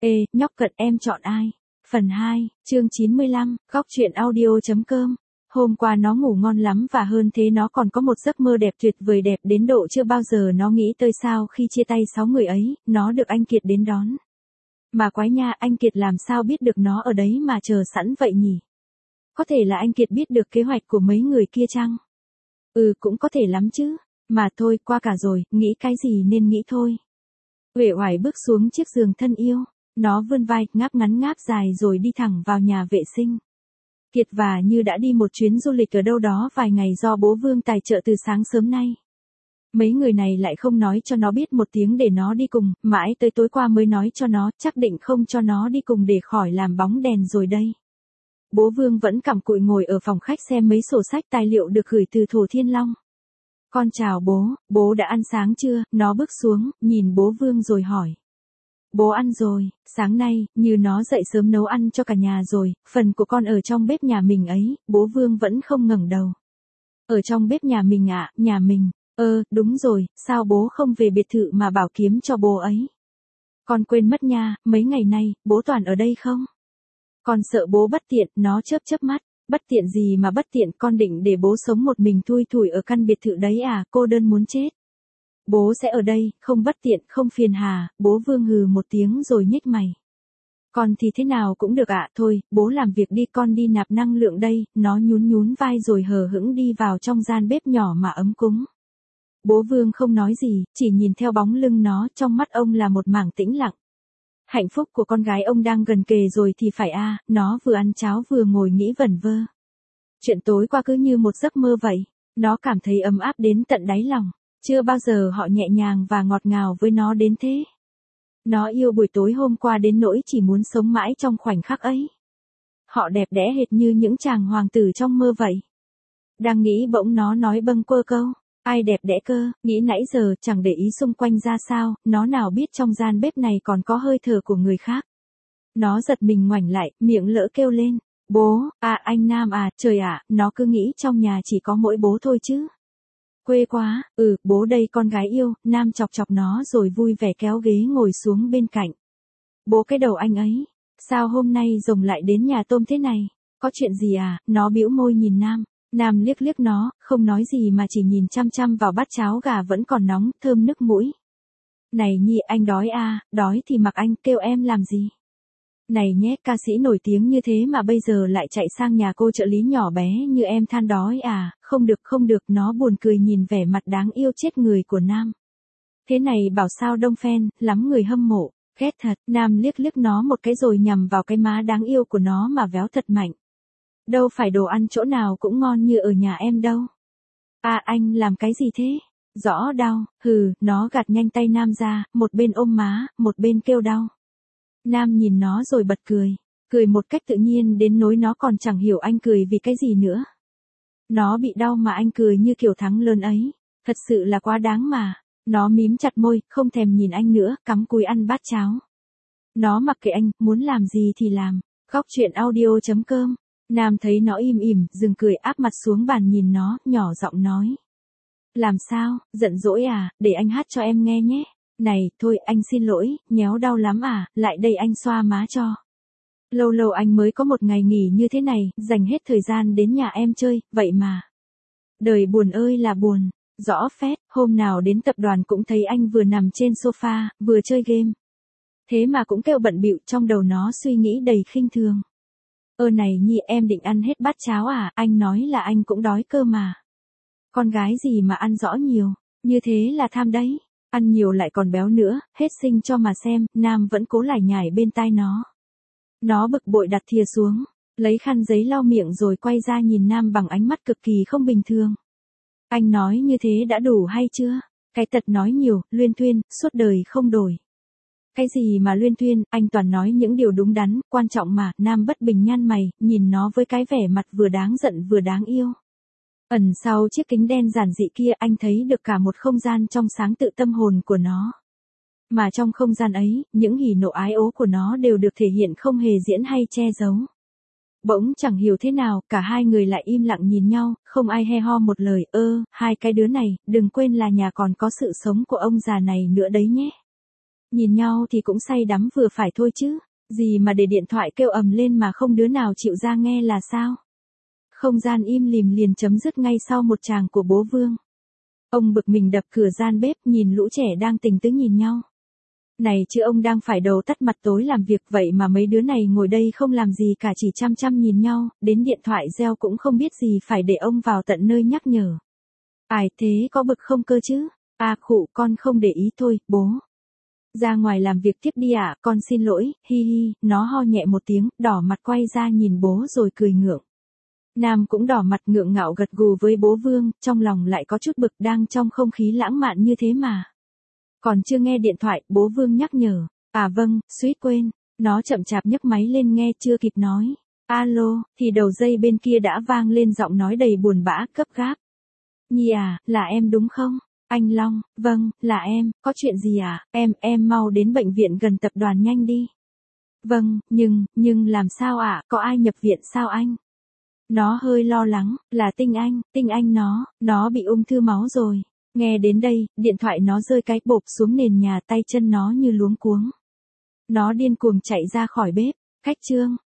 Ê, nhóc cận em chọn ai? Phần 2, chương 95, góc truyện audio.com. Hôm qua nó ngủ ngon lắm và hơn thế nó còn có một giấc mơ đẹp tuyệt vời, đẹp đến độ chưa bao giờ nó nghĩ tới sao khi chia tay 6 người ấy, nó được anh Kiệt đến đón. Mà quái nha, anh Kiệt làm sao biết được nó ở đấy mà chờ sẵn vậy nhỉ? Có thể là anh Kiệt biết được kế hoạch của mấy người kia chăng? Cũng có thể lắm chứ. Mà thôi, qua cả rồi, nghĩ cái gì nên nghĩ thôi. Uể oải bước xuống chiếc giường thân yêu. Nó vươn vai, ngáp ngắn ngáp dài rồi đi thẳng vào nhà vệ sinh. Kiệt và Như đã đi một chuyến du lịch ở đâu đó vài ngày do bố Vương tài trợ từ sáng sớm nay. Mấy người này lại không nói cho nó biết một tiếng để nó đi cùng, mãi tới tối qua mới nói cho nó, chắc định không cho nó đi cùng để khỏi làm bóng đèn rồi đây. Bố Vương vẫn cặm cụi ngồi ở phòng khách xem mấy sổ sách tài liệu được gửi từ Thổ Thiên Long. Con chào bố đã ăn sáng chưa? Nó bước xuống, nhìn bố Vương rồi hỏi. Bố ăn rồi, sáng nay, Như nó dậy sớm nấu ăn cho cả nhà rồi, phần của con ở trong bếp nhà mình ấy, bố Vương vẫn không ngẩng đầu. Ở trong bếp nhà mình ạ, nhà mình, đúng rồi, sao bố không về biệt thự mà bảo kiếm cho bố ấy? Con quên mất nha, mấy ngày nay, bố toàn ở đây không? Con sợ bố bất tiện, nó chớp mắt, bất tiện gì mà bất tiện, con định để bố sống một mình thui thủi ở căn biệt thự đấy à, cô đơn muốn chết. Bố sẽ ở đây, không bất tiện, không phiền hà, bố Vương hừ một tiếng rồi nhếch mày. Con thì thế nào cũng được ạ, thôi, bố làm việc đi, con đi nạp năng lượng đây, nó nhún vai rồi hờ hững đi vào trong gian bếp nhỏ mà ấm cúng. Bố Vương không nói gì, chỉ nhìn theo bóng lưng nó, trong mắt ông là một mảng tĩnh lặng. Hạnh phúc của con gái ông đang gần kề rồi thì phải nó vừa ăn cháo vừa ngồi nghĩ vẩn vơ. Chuyện tối qua cứ như một giấc mơ vậy, nó cảm thấy ấm áp đến tận đáy lòng. Chưa bao giờ họ nhẹ nhàng và ngọt ngào với nó đến thế. Nó yêu buổi tối hôm qua đến nỗi chỉ muốn sống mãi trong khoảnh khắc ấy. Họ đẹp đẽ hệt như những chàng hoàng tử trong mơ vậy. Đang nghĩ bỗng nó nói bâng quơ câu. Ai đẹp đẽ cơ, nghĩ nãy giờ chẳng để ý xung quanh ra sao, nó nào biết trong gian bếp này còn có hơi thở của người khác. Nó giật mình ngoảnh lại, miệng lỡ kêu lên. Bố, anh Nam trời nó cứ nghĩ trong nhà chỉ có mỗi bố thôi chứ. Quê quá, bố đây con gái yêu, Nam chọc nó rồi vui vẻ kéo ghế ngồi xuống bên cạnh. Bố cái đầu anh ấy, sao hôm nay rồng lại đến nhà tôm thế này, có chuyện gì nó bĩu môi nhìn Nam. Nam liếc nó, không nói gì mà chỉ nhìn chăm chăm vào bát cháo gà vẫn còn nóng, thơm nức mũi. Này Nhi, anh đói đói thì mặc anh, kêu em làm gì? Này nhé, ca sĩ nổi tiếng như thế mà bây giờ lại chạy sang nhà cô trợ lý nhỏ bé như em than đói không được, nó buồn cười nhìn vẻ mặt đáng yêu chết người của Nam. Thế này bảo sao đông fan, lắm người hâm mộ, ghét thật, Nam liếc nó một cái rồi nhằm vào cái má đáng yêu của nó mà véo thật mạnh. Đâu phải đồ ăn chỗ nào cũng ngon như ở nhà em đâu. Anh làm cái gì thế? Rõ đau, nó gạt nhanh tay Nam ra, một bên ôm má, một bên kêu đau. Nam nhìn nó rồi bật cười một cách tự nhiên đến nỗi nó còn chẳng hiểu anh cười vì cái gì nữa. Nó bị đau mà anh cười như kiểu thắng lớn ấy, thật sự là quá đáng mà. Nó mím chặt môi, không thèm nhìn anh nữa, cắm cúi ăn bát cháo. Nó mặc kệ anh, muốn làm gì thì làm. Góc truyện audio.com. Nam thấy nó im ỉm, dừng cười áp mặt xuống bàn nhìn nó, nhỏ giọng nói. Làm sao, giận dỗi để anh hát cho em nghe nhé. Này, thôi anh xin lỗi, nhéo đau lắm lại đây anh xoa má cho. Lâu anh mới có một ngày nghỉ như thế này, dành hết thời gian đến nhà em chơi, vậy mà. Đời buồn ơi là buồn, rõ phét, hôm nào đến tập đoàn cũng thấy anh vừa nằm trên sofa, vừa chơi game. Thế mà cũng kêu bận bịu, trong đầu nó suy nghĩ đầy khinh thường. Này Nhi, em định ăn hết bát cháo anh nói là anh cũng đói cơ mà. Con gái gì mà ăn rõ nhiều, như thế là tham đấy. Ăn nhiều lại còn béo nữa, hết sinh cho mà xem, Nam vẫn cố lải nhải bên tai nó. Nó bực bội đặt thìa xuống, lấy khăn giấy lau miệng rồi quay ra nhìn Nam bằng ánh mắt cực kỳ không bình thường. Anh nói như thế đã đủ hay chưa? Cái tật nói nhiều, luyên thuyên, suốt đời không đổi. Cái gì mà luyên thuyên, anh toàn nói những điều đúng đắn, quan trọng mà. Nam bất bình nhăn mày, nhìn nó với cái vẻ mặt vừa đáng giận vừa đáng yêu. Ẩn sau chiếc kính đen giản dị kia anh thấy được cả một không gian trong sáng tự tâm hồn của nó. Mà trong không gian ấy, những hỉ nộ ái ố của nó đều được thể hiện không hề diễn hay che giấu. Bỗng chẳng hiểu thế nào, cả hai người lại im lặng nhìn nhau, không ai he ho một lời. Hai cái đứa này, đừng quên là nhà còn có sự sống của ông già này nữa đấy nhé. Nhìn nhau thì cũng say đắm vừa phải thôi chứ. Gì mà để điện thoại kêu ầm lên mà không đứa nào chịu ra nghe là sao? Không gian im lìm liền chấm dứt ngay sau một tràng của bố Vương. Ông bực mình đập cửa gian bếp nhìn lũ trẻ đang tình tứ nhìn nhau. Này chứ ông đang phải đầu tắt mặt tối làm việc vậy mà mấy đứa này ngồi đây không làm gì cả chỉ chăm chăm nhìn nhau, đến điện thoại reo cũng không biết gì phải để ông vào tận nơi nhắc nhở. Ai thế có bực không cơ chứ? À khụ con không để ý thôi, bố. Ra ngoài làm việc tiếp đi ạ, con xin lỗi, hi hi, nó ho nhẹ một tiếng, đỏ mặt quay ra nhìn bố rồi cười ngượng. Nam cũng đỏ mặt ngượng ngạo gật gù với bố Vương, trong lòng lại có chút bực đang trong không khí lãng mạn như thế mà. Còn chưa nghe điện thoại, bố Vương nhắc nhở. À vâng, suýt quên. Nó chậm chạp nhấc máy lên nghe chưa kịp nói. Alo, thì đầu dây bên kia đã vang lên giọng nói đầy buồn bã, gấp gáp. Nhi à, là em đúng không? Anh Long, vâng, là em, có chuyện gì à? Em mau đến bệnh viện gần tập đoàn nhanh đi. Vâng, nhưng làm sao ạ, có ai nhập viện sao anh? Nó hơi lo lắng, là Tinh Anh nó bị ung thư máu rồi. Nghe đến đây, điện thoại nó rơi cái bộp xuống nền nhà tay chân nó như luống cuống. Nó điên cuồng chạy ra khỏi bếp, khách trương,